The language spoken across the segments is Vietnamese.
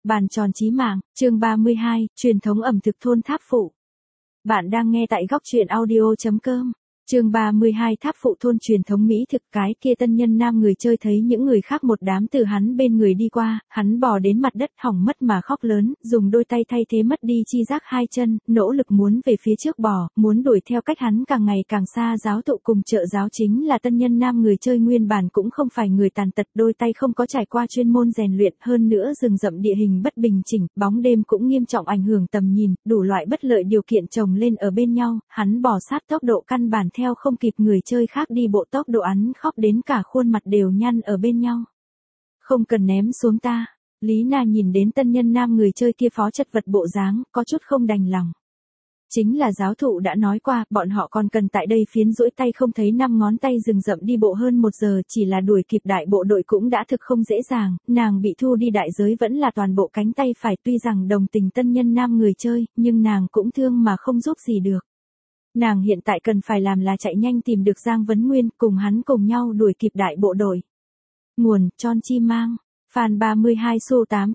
Bàn tròn chí mạng, chương 32, truyền thống ẩm thực thôn Tháp Phụ. Bạn đang nghe tại góc truyện audio.com. Chương 32 Tháp Phụ thôn truyền thống mỹ thực. Cái kia tân nhân nam người chơi thấy những người khác một đám từ hắn bên người đi qua, hắn bò đến mặt đất hỏng mất mà khóc lớn, dùng đôi tay thay thế mất đi chi giác hai chân, nỗ lực muốn về phía trước bò, muốn đuổi theo cách hắn càng ngày càng xa giáo thụ cùng trợ giáo chính là tân nhân nam người chơi nguyên bản cũng không phải người tàn tật, đôi tay không có trải qua chuyên môn rèn luyện, hơn nữa rừng rậm địa hình bất bình chỉnh, bóng đêm cũng nghiêm trọng ảnh hưởng tầm nhìn, đủ loại bất lợi điều kiện chồng lên ở bên nhau, hắn bò sát tốc độ căn bản theo không kịp người chơi khác đi bộ tốc độ, hắn khóc đến cả khuôn mặt đều nhăn ở bên nhau. Không cần ném xuống ta. Lý Na nhìn đến tân nhân nam người chơi kia phó chật vật bộ dáng, có chút không đành lòng. Chính là giáo thụ đã nói qua, bọn họ còn cần tại đây phiến duỗi tay không thấy năm ngón tay rừng rậm đi bộ hơn 1 giờ, chỉ là đuổi kịp đại bộ đội cũng đã thực không dễ dàng, nàng bị thu đi đại giới vẫn là toàn bộ cánh tay phải, tuy rằng đồng tình tân nhân nam người chơi, nhưng nàng cũng thương mà không giúp gì được. Nàng hiện tại cần phải làm là chạy nhanh tìm được Giang Vấn Nguyên, cùng hắn cùng nhau đuổi kịp đại bộ đội. Nguồn, Tròn Chi Mang. Fan 32 số 8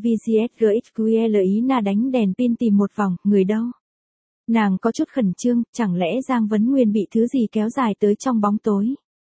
QGVGSGXQL Ý Na đánh đèn pin tìm một vòng, người đâu? Nàng có chút khẩn trương, chẳng lẽ Giang Vấn Nguyên bị thứ gì kéo dài tới trong bóng tối?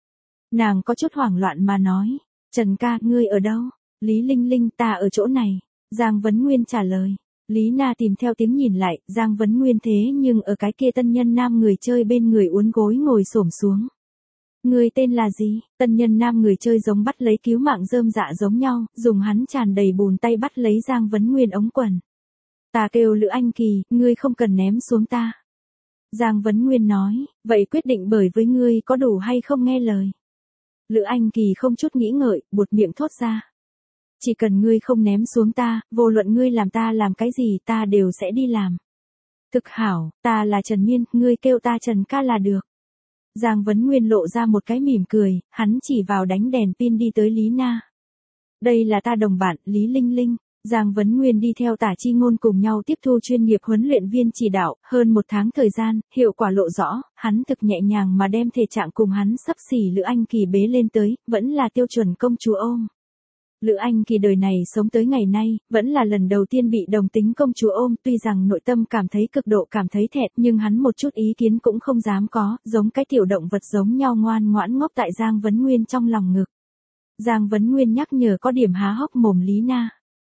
Nàng có chút hoảng loạn mà nói, Trần ca, ngươi ở đâu? Lý Linh Linh, ta ở chỗ này. Giang Vấn Nguyên trả lời. Lý Na tìm theo tiếng nhìn lại, Giang Vấn Nguyên thế nhưng ở cái kia tân nhân nam người chơi bên người uốn gối ngồi xổm xuống. Người tên là gì? Tân nhân nam người chơi giống bắt lấy cứu mạng rơm dạ giống nhau, dùng hắn tràn đầy bùn tay bắt lấy Giang Vấn Nguyên ống quần. Ta kêu Lữ Anh Kỳ, ngươi không cần ném xuống ta. Giang Vấn Nguyên nói, vậy quyết định bởi với ngươi có đủ hay không nghe lời. Lữ Anh Kỳ không chút nghĩ ngợi, buột miệng thốt ra. Chỉ cần ngươi không ném xuống ta, vô luận ngươi làm ta làm cái gì ta đều sẽ đi làm. Thực hảo, ta là Trần Miên, ngươi kêu ta Trần ca là được. Giang Vấn Nguyên lộ ra một cái mỉm cười, hắn chỉ vào đánh đèn pin đi tới Lý Na. Đây là ta đồng bạn, Lý Linh Linh. Giang Vấn Nguyên đi theo Tả Chi Ngôn cùng nhau tiếp thu chuyên nghiệp huấn luyện viên chỉ đạo, hơn 1 tháng thời gian, hiệu quả lộ rõ, hắn thực nhẹ nhàng mà đem thể trạng cùng hắn xấp xỉ Lữ Anh Kỳ bế lên tới, vẫn là tiêu chuẩn công chúa ôm. Lữ Anh Kỳ đời này sống tới ngày nay, vẫn là lần đầu tiên bị đồng tính công chúa ôm, tuy rằng nội tâm cảm thấy cực độ cảm thấy thẹn, nhưng hắn một chút ý kiến cũng không dám có, giống cái tiểu động vật giống nhau ngoan ngoãn ngốc tại Giang Vấn Nguyên trong lòng ngực. Giang Vấn Nguyên nhắc nhở có điểm há hốc mồm Lý Na.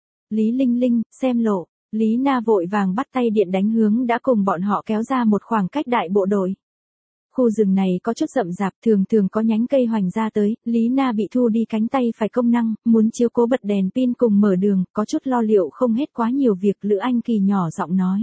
Lý Linh Linh, xem lộ. Lý Na vội vàng bắt tay điện đánh hướng đã cùng bọn họ kéo ra một khoảng cách đại bộ đội. Khu rừng này có chút rậm rạp, thường có nhánh cây hoành ra tới, Lý Na bị thu đi cánh tay phải công năng, muốn chiếu cố bật đèn pin cùng mở đường, có chút lo liệu không hết quá nhiều việc. Lữ Anh Kỳ nhỏ giọng nói.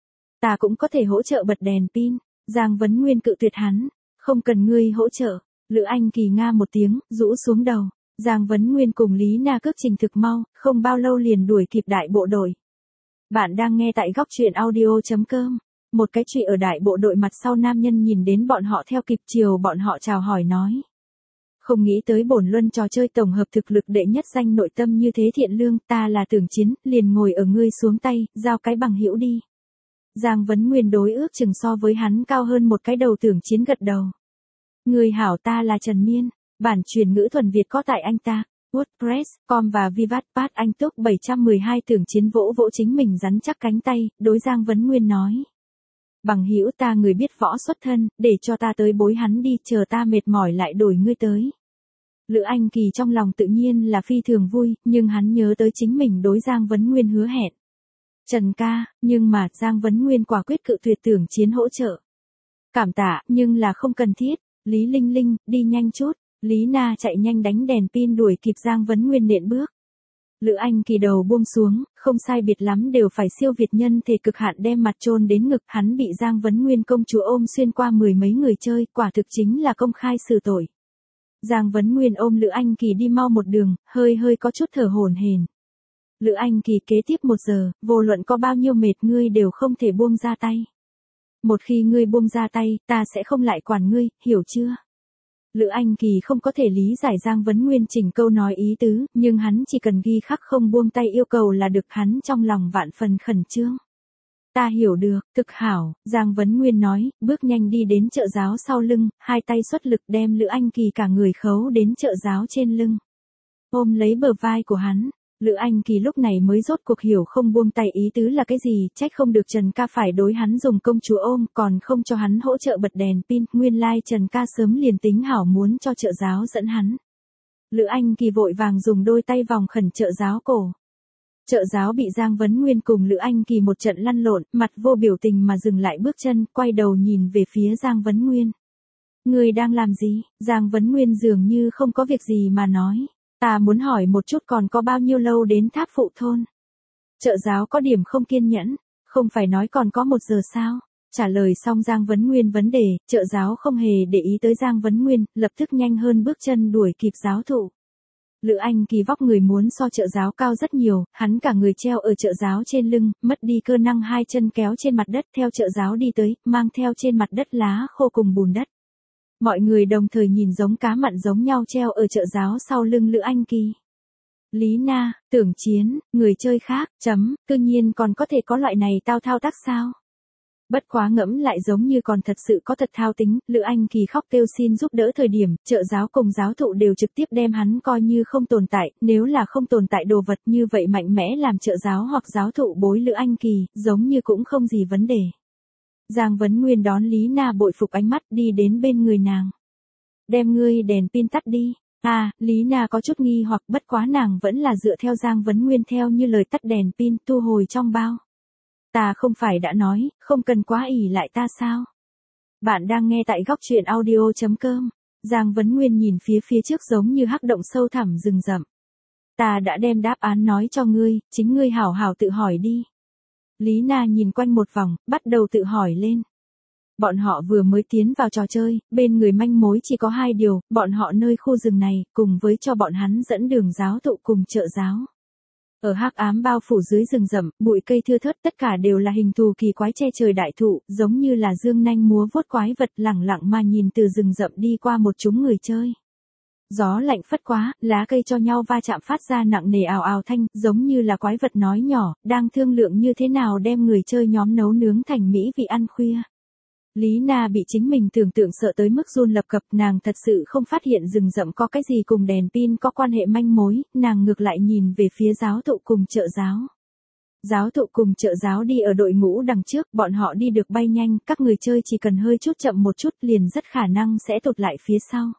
Ta cũng có thể hỗ trợ bật đèn pin. Giang Vấn Nguyên cự tuyệt hắn. Không cần ngươi hỗ trợ. Lữ Anh Kỳ nga một tiếng, rũ xuống đầu. Giang Vấn Nguyên cùng Lý Na cước trình thực mau, không bao lâu liền đuổi kịp đại bộ đội. Bạn đang nghe tại góc truyện audio.com. Một cái chuyện ở đại bộ đội mặt sau nam nhân nhìn đến bọn họ theo kịp chiều bọn họ chào hỏi nói. Không nghĩ tới bổn luân trò chơi tổng hợp thực lực đệ nhất danh nội tâm như thế thiện lương, ta là Tưởng Chiến, liền ngồi ở ngươi xuống tay, giao cái bằng hữu đi. Giang Vấn Nguyên đối ước chừng so với hắn cao hơn một cái đầu. Tưởng Chiến gật đầu. Người hảo, ta là Trần Miên. Bản truyền ngữ thuần Việt có tại anh ta, WordPress.com và Vivatpat anh túc 712. Tưởng Chiến vỗ vỗ chính mình rắn chắc cánh tay, đối Giang Vấn Nguyên nói. Bằng hữu ta người biết võ xuất thân, để cho ta tới bối hắn đi, chờ ta mệt mỏi lại đổi ngươi tới. Lữ Anh Kỳ trong lòng tự nhiên là phi thường vui, nhưng hắn nhớ tới chính mình đối Giang Vấn Nguyên hứa hẹn. Trần ca, nhưng mà Giang Vấn Nguyên quả quyết cự tuyệt Tưởng Chiến hỗ trợ. Cảm tạ, nhưng là không cần thiết. Lý Linh Linh, đi nhanh chút. Lý Na chạy nhanh đánh đèn pin đuổi kịp Giang Vấn Nguyên nện bước. Lữ Anh Kỳ đầu buông xuống, không sai biệt lắm đều phải siêu việt nhân thể cực hạn đem mặt chôn đến ngực, hắn bị Giang Vấn Nguyên công chúa ôm xuyên qua 10 mấy người chơi, quả thực chính là công khai xử tội. Giang Vấn Nguyên ôm Lữ Anh Kỳ đi mau một đường, hơi có chút thở hổn hển. Lữ Anh Kỳ kế tiếp 1 giờ, vô luận có bao nhiêu mệt ngươi đều không thể buông ra tay. Một khi ngươi buông ra tay, ta sẽ không lại quản ngươi, hiểu chưa? Lữ Anh Kỳ không có thể lý giải Giang Vấn Nguyên chỉnh câu nói ý tứ, nhưng hắn chỉ cần ghi khắc không buông tay yêu cầu là được, hắn trong lòng vạn phần khẩn trương. Ta hiểu được, thực hảo, Giang Vấn Nguyên nói, bước nhanh đi đến trợ giáo sau lưng, hai tay xuất lực đem Lữ Anh Kỳ cả người khấu đến trợ giáo trên lưng. Ôm lấy bờ vai của hắn, Lữ Anh Kỳ lúc này mới rốt cuộc hiểu không buông tay ý tứ là cái gì, trách không được Trần Ca phải đối hắn dùng công chúa ôm, còn không cho hắn hỗ trợ bật đèn pin, nguyên lai Trần Ca sớm liền tính hảo muốn cho trợ giáo dẫn hắn. Lữ Anh Kỳ vội vàng dùng đôi tay vòng khẩn trợ giáo cổ. Trợ giáo bị Giang Vấn Nguyên cùng Lữ Anh Kỳ một trận lăn lộn, mặt vô biểu tình mà dừng lại bước chân, quay đầu nhìn về phía Giang Vấn Nguyên. Người đang làm gì? Giang Vấn Nguyên dường như không có việc gì mà nói. Ta muốn hỏi một chút còn có bao nhiêu lâu đến Tháp Phụ thôn? Trợ giáo có điểm không kiên nhẫn, không phải nói còn có 1 giờ sao? Trả lời xong Giang Vấn Nguyên vấn đề, trợ giáo không hề để ý tới Giang Vấn Nguyên, lập tức nhanh hơn bước chân đuổi kịp giáo thụ. Lữ Anh Kỳ vóc người muốn so trợ giáo cao rất nhiều, hắn cả người treo ở trợ giáo trên lưng, mất đi cơ năng 2 chân kéo trên mặt đất theo trợ giáo đi tới, mang theo trên mặt đất lá khô cùng bùn đất. Mọi người đồng thời nhìn giống cá mặn giống nhau treo ở trợ giáo sau lưng Lữ Anh Kỳ. Lý Na, Tưởng Chiến, người chơi khác, cư nhiên còn có thể có loại này thao tác sao? Bất quá ngẫm lại giống như còn thật sự có thật thao tính, Lữ Anh Kỳ khóc kêu xin giúp đỡ thời điểm, trợ giáo cùng giáo thụ đều trực tiếp đem hắn coi như không tồn tại, nếu là không tồn tại đồ vật như vậy mạnh mẽ làm trợ giáo hoặc giáo thụ bối Lữ Anh Kỳ, giống như cũng không gì vấn đề. Giang Vấn Nguyên đón Lý Na bội phục ánh mắt đi đến bên người nàng. Đem ngươi đèn pin tắt đi. Lý Na có chút nghi hoặc bất quá nàng vẫn là dựa theo Giang Vấn Nguyên theo như lời tắt đèn pin thu hồi trong bao. Ta không phải đã nói, không cần quá ỷ lại ta sao? Bạn đang nghe tại góc truyện audio.com. Giang Vấn Nguyên nhìn phía trước giống như hắc động sâu thẳm rừng rậm. Ta đã đem đáp án nói cho ngươi, chính ngươi hảo hảo tự hỏi đi. Lý Na nhìn quanh một vòng, bắt đầu tự hỏi lên. Bọn họ vừa mới tiến vào trò chơi, bên người manh mối chỉ có 2 điều, bọn họ nơi khu rừng này, cùng với cho bọn hắn dẫn đường giáo thụ cùng trợ giáo. Ở hắc ám bao phủ dưới rừng rậm, bụi cây thưa thớt tất cả đều là hình thù kỳ quái che trời đại thụ, giống như là dương nanh múa vuốt quái vật lẳng lặng mà nhìn từ rừng rậm đi qua một chúng người chơi. Gió lạnh phất quá, lá cây cho nhau va chạm phát ra nặng nề ào ào thanh, giống như là quái vật nói nhỏ, đang thương lượng như thế nào đem người chơi nhóm nấu nướng thành mỹ vị ăn khuya. Lý Na bị chính mình tưởng tượng sợ tới mức run lập cập, nàng thật sự không phát hiện rừng rậm có cái gì cùng đèn pin có quan hệ manh mối, nàng ngược lại nhìn về phía giáo thụ cùng trợ giáo. Giáo thụ cùng trợ giáo đi ở đội ngũ đằng trước, bọn họ đi được bay nhanh, các người chơi chỉ cần hơi chút chậm một chút liền rất khả năng sẽ tụt lại phía sau.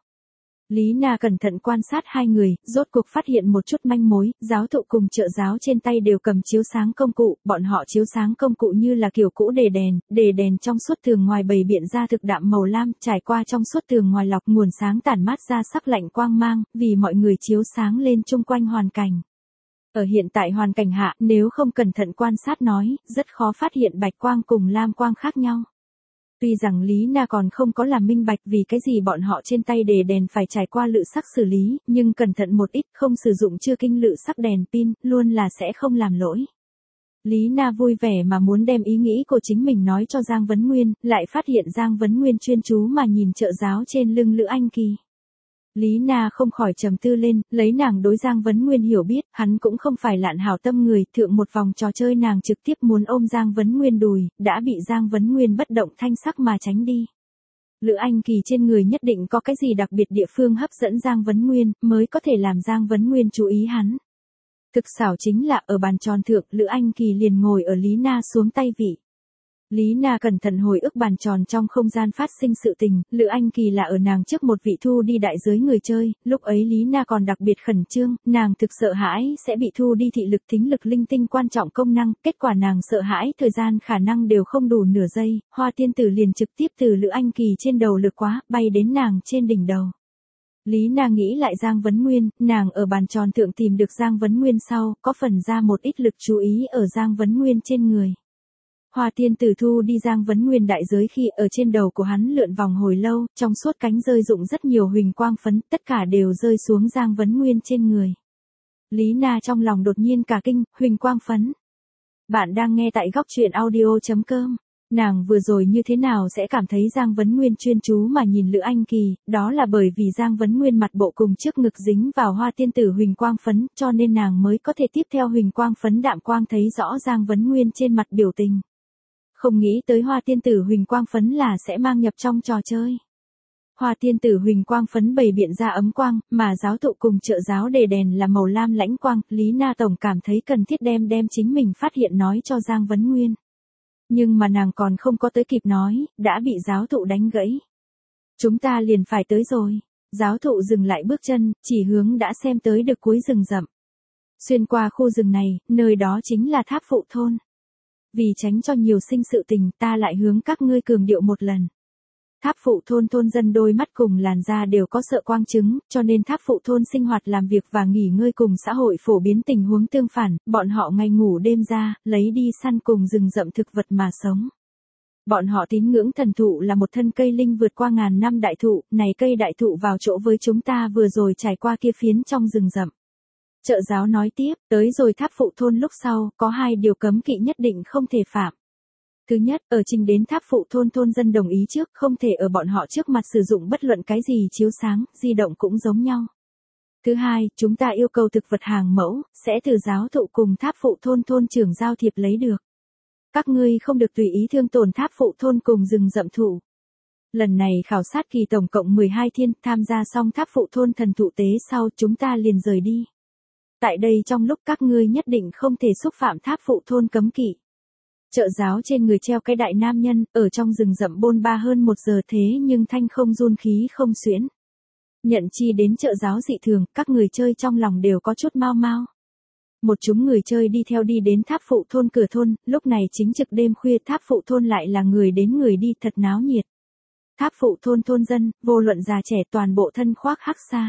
Lý Na cẩn thận quan sát 2 người, rốt cuộc phát hiện một chút manh mối, giáo thụ cùng trợ giáo trên tay đều cầm chiếu sáng công cụ, bọn họ chiếu sáng công cụ như là kiểu cũ đề đèn trong suốt tường ngoài bày biện ra thực đạm màu lam, trải qua trong suốt tường ngoài lọc nguồn sáng tản mát ra sắc lạnh quang mang, vì mọi người chiếu sáng lên chung quanh hoàn cảnh. Ở hiện tại hoàn cảnh hạ, nếu không cẩn thận quan sát nói, rất khó phát hiện bạch quang cùng lam quang khác nhau. Tuy rằng Lý Na còn không có làm minh bạch vì cái gì bọn họ trên tay đề đèn phải trải qua lự sắc xử lý, nhưng cẩn thận một ít không sử dụng chưa kinh lự sắc đèn pin, luôn là sẽ không làm lỗi. Lý Na vui vẻ mà muốn đem ý nghĩ của chính mình nói cho Giang Vấn Nguyên, lại phát hiện Giang Vấn Nguyên chuyên chú mà nhìn trợ giáo trên lưng Lữ Anh Kỳ. Lý Na không khỏi trầm tư lên, lấy nàng đối Giang Vấn Nguyên hiểu biết, hắn cũng không phải lạn hảo tâm người, thượng một vòng trò chơi nàng trực tiếp muốn ôm Giang Vấn Nguyên đùi, đã bị Giang Vấn Nguyên bất động thanh sắc mà tránh đi. Lữ Anh Kỳ trên người nhất định có cái gì đặc biệt địa phương hấp dẫn Giang Vấn Nguyên, mới có thể làm Giang Vấn Nguyên chú ý hắn. Thực xảo chính là ở bàn tròn thượng, Lữ Anh Kỳ liền ngồi ở Lý Na xuống tay vị. Lý Na cẩn thận hồi ức bàn tròn trong không gian phát sinh sự tình, Lữ Anh Kỳ là ở nàng trước một vị thu đi đại giới người chơi, lúc ấy Lý Na còn đặc biệt khẩn trương, nàng thực sợ hãi sẽ bị thu đi thị lực thính lực linh tinh quan trọng công năng, kết quả nàng sợ hãi thời gian khả năng đều không đủ nửa giây, Hoa Tiên Tử liền trực tiếp từ Lữ Anh Kỳ trên đầu lược quá, bay đến nàng trên đỉnh đầu. Lý Na nghĩ lại Giang Vấn Nguyên, nàng ở bàn tròn thượng tìm được Giang Vấn Nguyên sau, có phần ra một ít lực chú ý ở Giang Vấn Nguyên trên người. Hoa Tiên Tử thu đi Giang Vấn Nguyên đại giới khi ở trên đầu của hắn lượn vòng hồi lâu, trong suốt cánh rơi rụng rất nhiều huỳnh quang phấn, tất cả đều rơi xuống Giang Vấn Nguyên trên người. Lý Na trong lòng đột nhiên cả kinh, huỳnh quang phấn. Bạn đang nghe tại góc truyện audio.com. Nàng vừa rồi như thế nào sẽ cảm thấy Giang Vấn Nguyên chuyên chú mà nhìn Lữ Anh Kỳ, đó là bởi vì Giang Vấn Nguyên mặt bộ cùng trước ngực dính vào Hoa Tiên Tử huỳnh quang phấn, cho nên nàng mới có thể tiếp theo huỳnh quang phấn đạm quang thấy rõ Giang Vấn Nguyên trên mặt biểu tình. Không nghĩ tới Hoa Tiên Tử huỳnh quang phấn là sẽ mang nhập trong trò chơi. Hoa tiên tử huỳnh quang phấn bày biện ra ấm quang, mà giáo thụ cùng trợ giáo đề đèn là màu lam lãnh quang, Lý Na Tổng cảm thấy cần thiết đem chính mình phát hiện nói cho Giang Vấn Nguyên. Nhưng mà nàng còn không có tới kịp nói, đã bị giáo thụ đánh gãy. Chúng ta liền phải tới rồi. Giáo thụ dừng lại bước chân, chỉ hướng đã xem tới được cuối rừng rậm. Xuyên qua khu rừng này, nơi đó chính là Tháp Phụ thôn. Vì tránh cho nhiều sinh sự tình, ta lại hướng các ngươi cường điệu một lần. Tháp Phụ thôn thôn dân đôi mắt cùng làn da đều có sợ quang chứng, cho nên Tháp Phụ thôn sinh hoạt làm việc và nghỉ ngơi cùng xã hội phổ biến tình huống tương phản, bọn họ ngày ngủ đêm ra, lấy đi săn cùng rừng rậm thực vật mà sống. Bọn họ tín ngưỡng thần thụ là một thân cây linh vượt qua ngàn năm đại thụ, này cây đại thụ vào chỗ với chúng ta vừa rồi trải qua kia phiến trong rừng rậm. Trợ giáo nói tiếp, tới rồi Tháp Phụ thôn lúc sau, có 2 điều cấm kỵ nhất định không thể phạm. Thứ nhất, ở trình đến Tháp Phụ thôn thôn dân đồng ý trước, không thể ở bọn họ trước mặt sử dụng bất luận cái gì chiếu sáng, di động cũng giống nhau. Thứ hai, chúng ta yêu cầu thực vật hàng mẫu, sẽ từ giáo thụ cùng Tháp Phụ thôn thôn trưởng giao thiệp lấy được. Các ngươi không được tùy ý thương tổn Tháp Phụ thôn cùng rừng rậm thụ. Lần này khảo sát kỳ tổng cộng 12 thiên, tham gia xong Tháp Phụ thôn thần thụ tế sau chúng ta liền rời đi. Tại đây trong lúc các ngươi nhất định không thể xúc phạm Tháp Phụ thôn cấm kỵ. Trợ giáo trên người treo cái đại nam nhân, ở trong rừng rậm bôn ba hơn 1 giờ thế nhưng thanh không run khí không xuyễn. Nhận chi đến trợ giáo dị thường, các người chơi trong lòng đều có chút mau mau. Một chúng người chơi đi theo đi đến Tháp Phụ thôn cửa thôn, lúc này chính trực đêm khuya Tháp Phụ thôn lại là người đến người đi thật náo nhiệt. Tháp Phụ thôn thôn dân, vô luận già trẻ toàn bộ thân khoác hắc sa.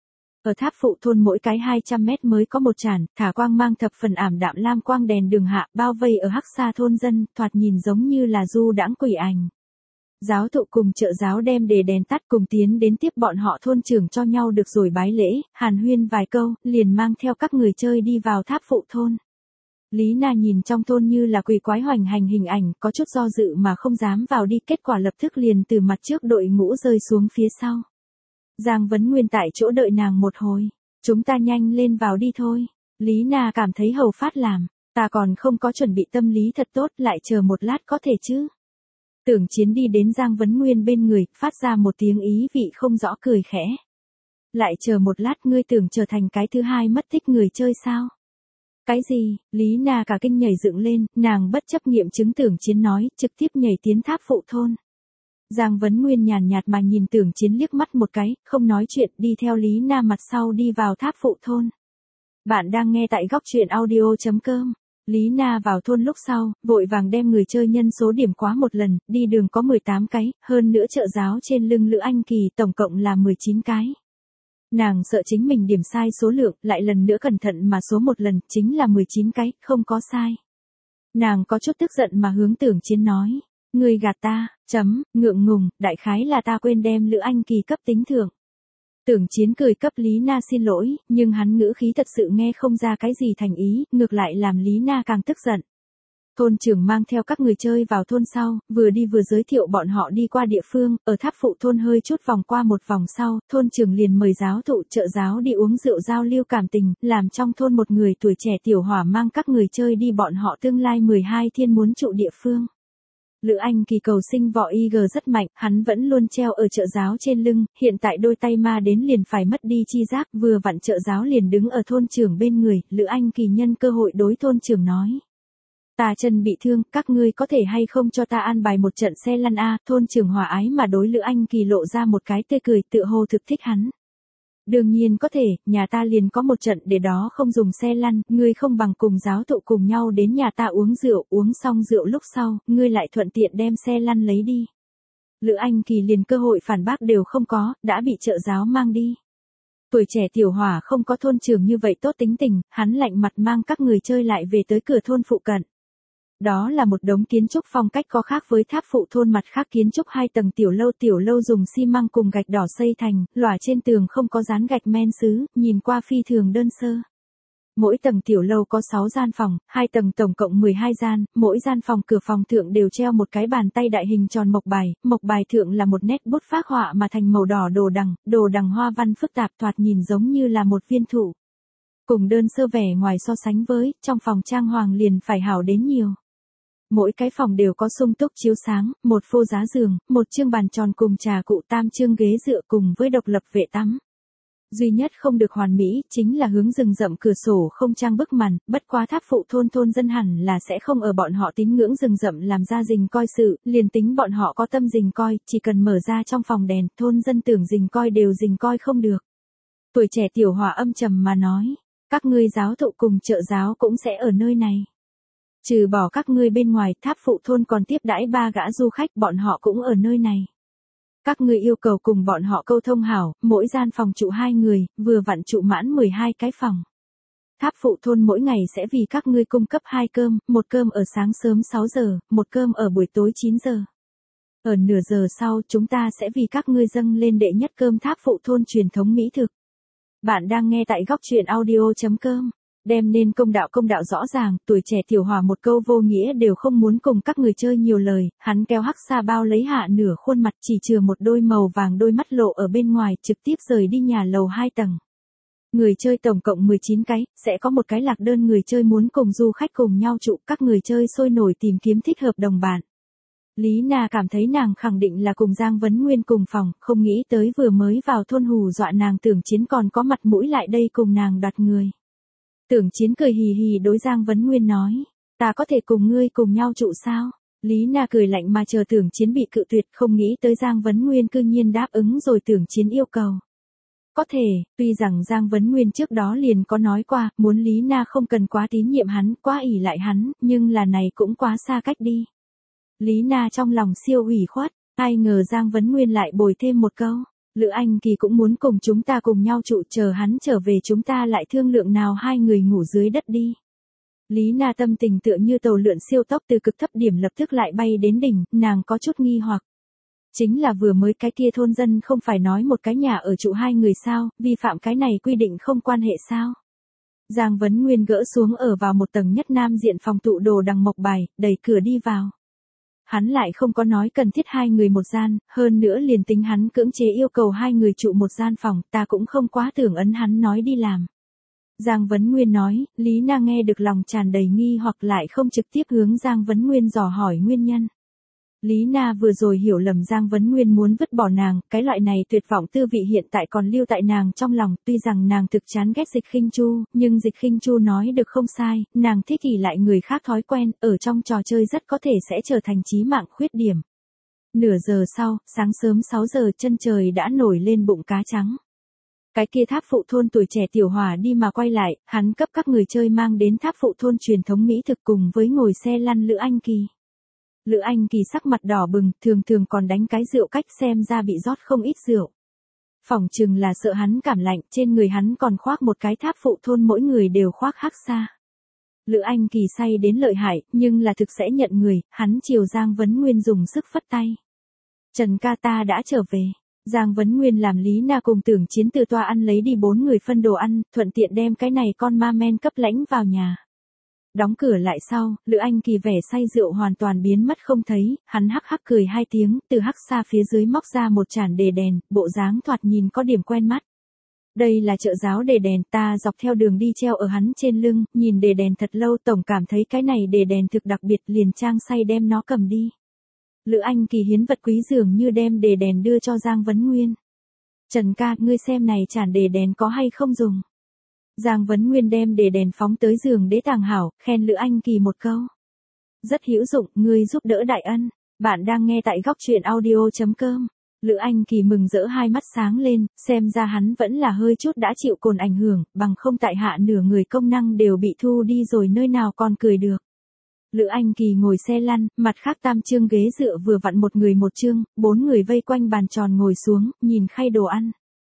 Ở Tháp Phụ thôn mỗi cái 200 mét mới có một tràn, thả quang mang thập phần ảm đạm lam quang đèn đường hạ, bao vây ở hắc sa thôn dân, thoạt nhìn giống như là du đãng quỷ ảnh. Giáo thụ cùng trợ giáo đem để đèn tắt cùng tiến đến tiếp bọn họ thôn trưởng cho nhau được rồi bái lễ, hàn huyên vài câu, liền mang theo các người chơi đi vào Tháp Phụ thôn. Lý Na nhìn trong thôn như là quỷ quái hoành hành hình ảnh, có chút do dự mà không dám vào đi, kết quả lập tức liền từ mặt trước đội ngũ rơi xuống phía sau. Giang Vấn Nguyên tại chỗ đợi nàng một hồi, chúng ta nhanh lên vào đi thôi. Lý Na cảm thấy hầu phát làm, ta còn không có chuẩn bị tâm lý thật tốt, lại chờ một lát có thể chứ. Tưởng Chiến đi đến Giang Vấn Nguyên bên người, phát ra một tiếng ý vị không rõ cười khẽ. Lại chờ một lát, ngươi tưởng trở thành cái thứ hai mất tích người chơi sao? Cái gì? Lý Na cả kinh nhảy dựng lên, nàng bất chấp nghiệm chứng Tưởng Chiến nói, trực tiếp nhảy tiến Tháp Phụ thôn. Giang Vấn Nguyên nhàn nhạt mà nhìn Tưởng Chiến liếc mắt một cái, không nói chuyện, đi theo Lý Na mặt sau đi vào Tháp Phụ thôn. Bạn đang nghe tại góc truyện audio.com. Lý Na vào thôn lúc sau, vội vàng đem người chơi nhân số điểm quá một lần, đi đường có 18 cái, hơn nữa trợ giáo trên lưng Lữ Anh Kỳ tổng cộng là 19 cái. Nàng sợ chính mình điểm sai số lượng, lại lần nữa cẩn thận mà số một lần, chính là 19 cái, không có sai. Nàng có chút tức giận mà hướng Tưởng Chiến nói, ngươi gạt ta, ngượng ngùng, đại khái là ta quên đem Lữ Anh Kỳ cấp tính thưởng. Tưởng Chiến cười cấp Lý Na xin lỗi, nhưng hắn ngữ khí thật sự nghe không ra cái gì thành ý, ngược lại làm Lý Na càng tức giận. Thôn trưởng mang theo các người chơi vào thôn sau, vừa đi vừa giới thiệu bọn họ đi qua địa phương, ở Tháp Phụ thôn hơi chút vòng qua một vòng sau, thôn trưởng liền mời giáo thụ trợ giáo đi uống rượu giao lưu cảm tình, làm trong thôn một người tuổi trẻ tiểu hỏa mang các người chơi đi bọn họ tương lai 12 thiên muốn trụ địa phương. Lữ Anh Kỳ cầu sinh võ IG rất mạnh, hắn vẫn luôn treo ở trợ giáo trên lưng, hiện tại đôi tay ma đến liền phải mất đi chi giác, vừa vặn trợ giáo liền đứng ở thôn trưởng bên người, Lữ Anh Kỳ nhân cơ hội đối thôn trưởng nói. Ta chân bị thương, các ngươi có thể hay không cho ta an bài một trận xe lăn a? Thôn trưởng hòa ái mà đối Lữ Anh Kỳ lộ ra một cái tươi cười, tựa hồ thực thích hắn. Đương nhiên có thể, nhà ta liền có một trận, để đó không dùng xe lăn, ngươi không bằng cùng giáo thụ cùng nhau đến nhà ta uống rượu, uống xong rượu lúc sau, ngươi lại thuận tiện đem xe lăn lấy đi. Lữ Anh Kỳ liền cơ hội phản bác đều không có, đã bị trợ giáo mang đi. Tuổi trẻ tiểu hỏa không có thôn trưởng như vậy tốt tính tình, hắn lạnh mặt mang các người chơi lại về tới cửa thôn phụ cận. Đó là một đống kiến trúc phong cách có khác với Tháp Phụ thôn, mặt khác kiến trúc 2 tầng tiểu lâu dùng xi măng cùng gạch đỏ xây thành, lòa trên tường không có dán gạch men sứ, nhìn qua phi thường đơn sơ. Mỗi tầng tiểu lâu có 6 gian phòng, 2 tầng tổng cộng 12 gian, mỗi gian phòng cửa phòng thượng đều treo một cái bàn tay đại hình tròn mộc bài thượng là một nét bút phác họa mà thành màu đỏ đồ đằng hoa văn phức tạp, thoạt nhìn giống như là một viên thụ. Cùng đơn sơ vẻ ngoài so sánh với, trong phòng trang hoàng liền phải hảo đến nhiều. Mỗi cái phòng đều có sung túc chiếu sáng, một phô giá giường, một chương bàn tròn cùng trà cụ, tam chương ghế dựa cùng với độc lập vệ tắm. Duy nhất không được hoàn mỹ chính là hướng rừng rậm cửa sổ không trang bức màn, bất quá tháp phụ thôn dân hẳn là sẽ không ở bọn họ tín ngưỡng rừng rậm làm ra rình coi sự, liền tính bọn họ có tâm rình coi, chỉ cần mở ra trong phòng đèn, thôn dân tưởng rình coi đều rình coi không được. Tuổi trẻ Tiểu Hòa âm trầm mà nói, các ngươi giáo thụ cùng trợ giáo cũng sẽ ở nơi này. Trừ bỏ các ngươi bên ngoài, tháp phụ thôn còn tiếp đãi 3 gã du khách, bọn họ cũng ở nơi này. Các ngươi yêu cầu cùng bọn họ câu thông hảo, mỗi gian phòng trụ 2 người, vừa vặn trụ mãn 12 cái phòng. Tháp phụ thôn mỗi ngày sẽ vì các ngươi cung cấp 2 cơm, một cơm ở sáng sớm 6 giờ, một cơm ở buổi tối 9 giờ. Ở nửa giờ sau, chúng ta sẽ vì các ngươi dâng lên đệ nhất cơm tháp phụ thôn truyền thống mỹ thực. Bạn đang nghe tại góc truyện audio.com. Đem nên công đạo rõ ràng, tuổi trẻ Tiểu Hòa một câu vô nghĩa đều không muốn cùng các người chơi nhiều lời, hắn kéo hắc sa bao lấy hạ nửa khuôn mặt chỉ chừa một đôi màu vàng đôi mắt lộ ở bên ngoài, trực tiếp rời đi nhà lầu 2 tầng. Người chơi tổng cộng 19 cái, sẽ có một cái lạc đơn người chơi muốn cùng du khách cùng nhau trụ, các người chơi sôi nổi tìm kiếm thích hợp đồng bạn. Lý Na cảm thấy nàng khẳng định là cùng Giang Vấn Nguyên cùng phòng, không nghĩ tới vừa mới vào thôn hù dọa nàng Tưởng Chiến còn có mặt mũi lại đây cùng nàng đoạt người. Tưởng Chiến cười hì hì đối Giang Vấn Nguyên nói, ta có thể cùng ngươi cùng nhau trụ sao? Lý Na cười lạnh mà chờ Tưởng Chiến bị cự tuyệt, không nghĩ tới Giang Vấn Nguyên cư nhiên đáp ứng rồi Tưởng Chiến yêu cầu. Có thể, tuy rằng Giang Vấn Nguyên trước đó liền có nói qua, muốn Lý Na không cần quá tín nhiệm hắn, quá ỷ lại hắn, nhưng là này cũng quá xa cách đi. Lý Na trong lòng siêu ủy khuất, ai ngờ Giang Vấn Nguyên lại bồi thêm một câu. Lữ Anh Kỳ cũng muốn cùng chúng ta cùng nhau trụ, chờ hắn trở về chúng ta lại thương lượng nào 2 người ngủ dưới đất đi. Lý Na tâm tình tựa như tàu lượn siêu tốc từ cực thấp điểm lập tức lại bay đến đỉnh, nàng có chút nghi hoặc. Chính là vừa mới cái kia thôn dân không phải nói một cái nhà ở trụ 2 người sao, vi phạm cái này quy định không quan hệ sao. Giang Vấn Nguyên gỡ xuống ở vào một tầng nhất nam diện phòng tụ đồ đằng mộc bài, đẩy cửa đi vào. Hắn lại không có nói cần thiết 2 người một gian, hơn nữa liền tính hắn cưỡng chế yêu cầu 2 người trụ một gian phòng, ta cũng không quá tưởng ấn hắn nói đi làm. Giang Vấn Nguyên nói, Lý Na nghe được lòng tràn đầy nghi hoặc lại không trực tiếp hướng Giang Vấn Nguyên dò hỏi nguyên nhân. Lý Na vừa rồi hiểu lầm Giang Vấn Nguyên muốn vứt bỏ nàng, cái loại này tuyệt vọng tư vị hiện tại còn lưu tại nàng trong lòng, tuy rằng nàng thực chán ghét Dịch Khinh Chu, nhưng Dịch Khinh Chu nói được không sai, nàng thích ỷ lại người khác thói quen, ở trong trò chơi rất có thể sẽ trở thành chí mạng khuyết điểm. Nửa giờ sau, sáng sớm 6 giờ chân trời đã nổi lên bụng cá trắng. Cái kia tháp phụ thôn tuổi trẻ Tiểu Hòa đi mà quay lại, hắn cấp các người chơi mang đến tháp phụ thôn truyền thống mỹ thực cùng với ngồi xe lăn Lữ Anh Kỳ. Lữ Anh Kỳ sắc mặt đỏ bừng, thường còn đánh cái rượu cách xem ra bị rót không ít rượu. Phỏng chừng là sợ hắn cảm lạnh, trên người hắn còn khoác một cái tháp phụ thôn mỗi người đều khoác hắc sa. Lữ Anh Kỳ say đến lợi hại, nhưng là thực sẽ nhận người, hắn chiều Giang Vấn Nguyên dùng sức phất tay. Trần ca ta đã trở về. Giang Vấn Nguyên làm Lý Na cùng Tưởng Chiến từ toa ăn lấy đi 4 người phân đồ ăn, thuận tiện đem cái này con ma men cấp lãnh vào nhà. Đóng cửa lại sau, Lữ Anh Kỳ vẻ say rượu hoàn toàn biến mất không thấy, hắn hắc hắc cười 2 tiếng, từ hắc xa phía dưới móc ra một chản đề đèn, bộ dáng thoạt nhìn có điểm quen mắt. Đây là trợ giáo đề đèn, ta dọc theo đường đi treo ở hắn trên lưng, nhìn đề đèn thật lâu tổng cảm thấy cái này đề đèn thực đặc biệt liền trang say đem nó cầm đi. Lữ Anh Kỳ hiến vật quý dường như đem đề đèn đưa cho Giang Vấn Nguyên. Trần ca, ngươi xem này chản đề đèn có hay không dùng. Giang Vấn Nguyên đem đề đèn phóng tới giường đế tàng hảo, khen Lữ Anh Kỳ một câu. Rất hữu dụng, ngươi giúp đỡ đại ân. Bạn đang nghe tại góc truyện audio.com. Lữ Anh Kỳ mừng rỡ 2 mắt sáng lên, xem ra hắn vẫn là hơi chút đã chịu cồn ảnh hưởng, bằng không tại hạ nửa người công năng đều bị thu đi rồi nơi nào còn cười được. Lữ Anh Kỳ ngồi xe lăn, mặt khác tam chương ghế dựa vừa vặn một người một chương, 4 người vây quanh bàn tròn ngồi xuống, nhìn khay đồ ăn.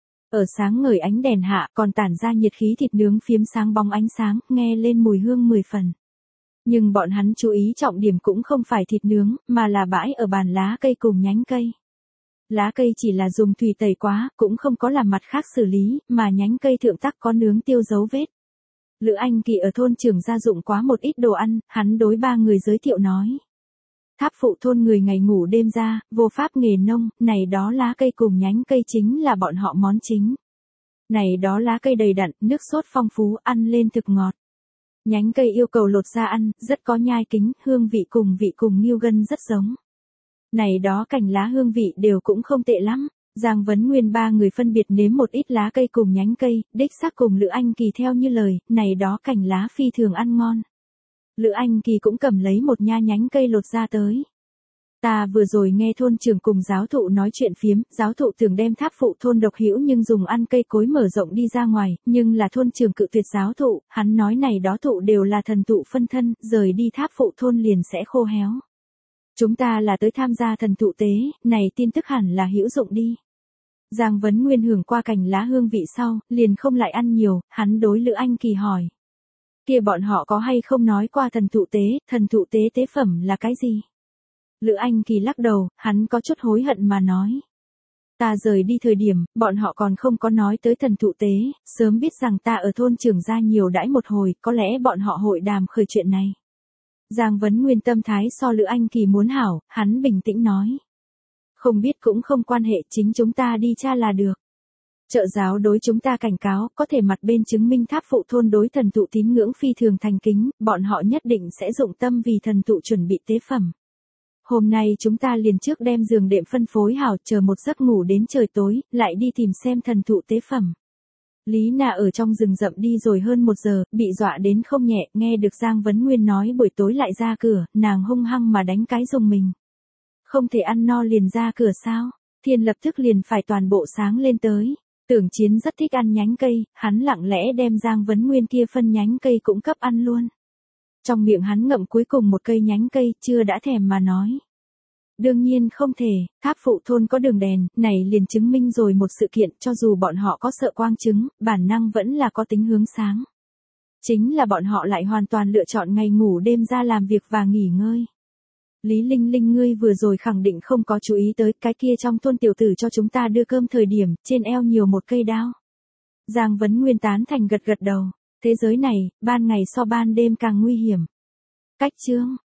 Ở sáng ngời ánh đèn hạ, còn tản ra nhiệt khí thịt nướng phiếm sáng bóng ánh sáng, nghe lên mùi hương 10 phần. Nhưng bọn hắn chú ý trọng điểm cũng không phải thịt nướng, mà là bãi ở bàn lá cây cùng nhánh cây. Lá cây chỉ là dùng thủy tẩy quá, cũng không có làm mặt khác xử lý, mà nhánh cây thượng tắc có nướng tiêu dấu vết. Lữ Anh Kỳ ở thôn trưởng gia dụng quá một ít đồ ăn, hắn đối 3 người giới thiệu nói. Tháp phụ thôn người ngày ngủ đêm ra, vô pháp nghề nông, này đó lá cây cùng nhánh cây chính là bọn họ món chính. Này đó lá cây đầy đặn, nước sốt phong phú, ăn lên thực ngọt. Nhánh cây yêu cầu lột ra ăn, rất có nhai kính, hương vị cùng nghêu gân rất giống. Này đó cành lá hương vị đều cũng không tệ lắm. Giang Vấn Nguyên ba người phân biệt nếm một ít lá cây cùng nhánh cây, đích xác cùng Lữ Anh Kỳ theo như lời, này đó cành lá phi thường ăn ngon. Lữ Anh Kỳ cũng cầm lấy một nha nhánh cây lột ra tới. Ta vừa rồi nghe thôn trưởng cùng giáo thụ nói chuyện phiếm, giáo thụ tưởng đem tháp phụ thôn độc hữu nhưng dùng ăn cây cối mở rộng đi ra ngoài, nhưng là thôn trưởng cự tuyệt giáo thụ, hắn nói này đó thụ đều là thần thụ phân thân, rời đi tháp phụ thôn liền sẽ khô héo. Chúng ta là tới tham gia thần thụ tế, này tin tức hẳn là hữu dụng đi. Giang Vấn Nguyên hưởng qua cành lá hương vị sau, liền không lại ăn nhiều, hắn đối Lữ Anh Kỳ hỏi. Kia bọn họ có hay không nói qua thần thụ tế tế phẩm là cái gì? Lữ Anh Kỳ lắc đầu, hắn có chút hối hận mà nói. Ta rời đi thời điểm, bọn họ còn không có nói tới thần thụ tế, sớm biết rằng ta ở thôn trưởng gia nhiều đãi một hồi, có lẽ bọn họ hội đàm khởi chuyện này. Giang Vấn Nguyên tâm thái so Lữ Anh Kỳ muốn hảo, hắn bình tĩnh nói. Không biết cũng không quan hệ, chính chúng ta đi tra là được. Trợ giáo đối chúng ta cảnh cáo, có thể mặt bên chứng minh tháp phụ thôn đối thần thụ tín ngưỡng phi thường thành kính, bọn họ nhất định sẽ dụng tâm vì thần thụ chuẩn bị tế phẩm. Hôm nay chúng ta liền trước đem giường đệm phân phối hảo, chờ một giấc ngủ đến trời tối, lại đi tìm xem thần thụ tế phẩm. Lý Na ở trong rừng rậm đi rồi hơn 1 giờ, bị dọa đến không nhẹ, nghe được Giang Vấn Nguyên nói buổi tối lại ra cửa, nàng hung hăng mà đánh cái rùng mình. Không thể ăn no liền ra cửa sao? Thiên lập tức liền phải toàn bộ sáng lên tới. Tưởng Chiến rất thích ăn nhánh cây, hắn lặng lẽ đem Giang Vấn Nguyên kia phân nhánh cây cũng cấp ăn luôn. Trong miệng hắn ngậm cuối cùng một cây nhánh cây, chưa đã thèm mà nói. Đương nhiên không thể, tháp phụ thôn có đường đèn, này liền chứng minh rồi một sự kiện, cho dù bọn họ có sợ quang chứng, bản năng vẫn là có tính hướng sáng. Chính là bọn họ lại hoàn toàn lựa chọn ngày ngủ đêm ra làm việc và nghỉ ngơi. Lý Linh Linh ngươi vừa rồi khẳng định không có chú ý tới cái kia trong thôn tiểu tử cho chúng ta đưa cơm thời điểm, trên eo nhiều một cây đao. Giang Vấn Nguyên tán thành gật gật đầu. Thế giới này, ban ngày so ban đêm càng nguy hiểm. Cách chương.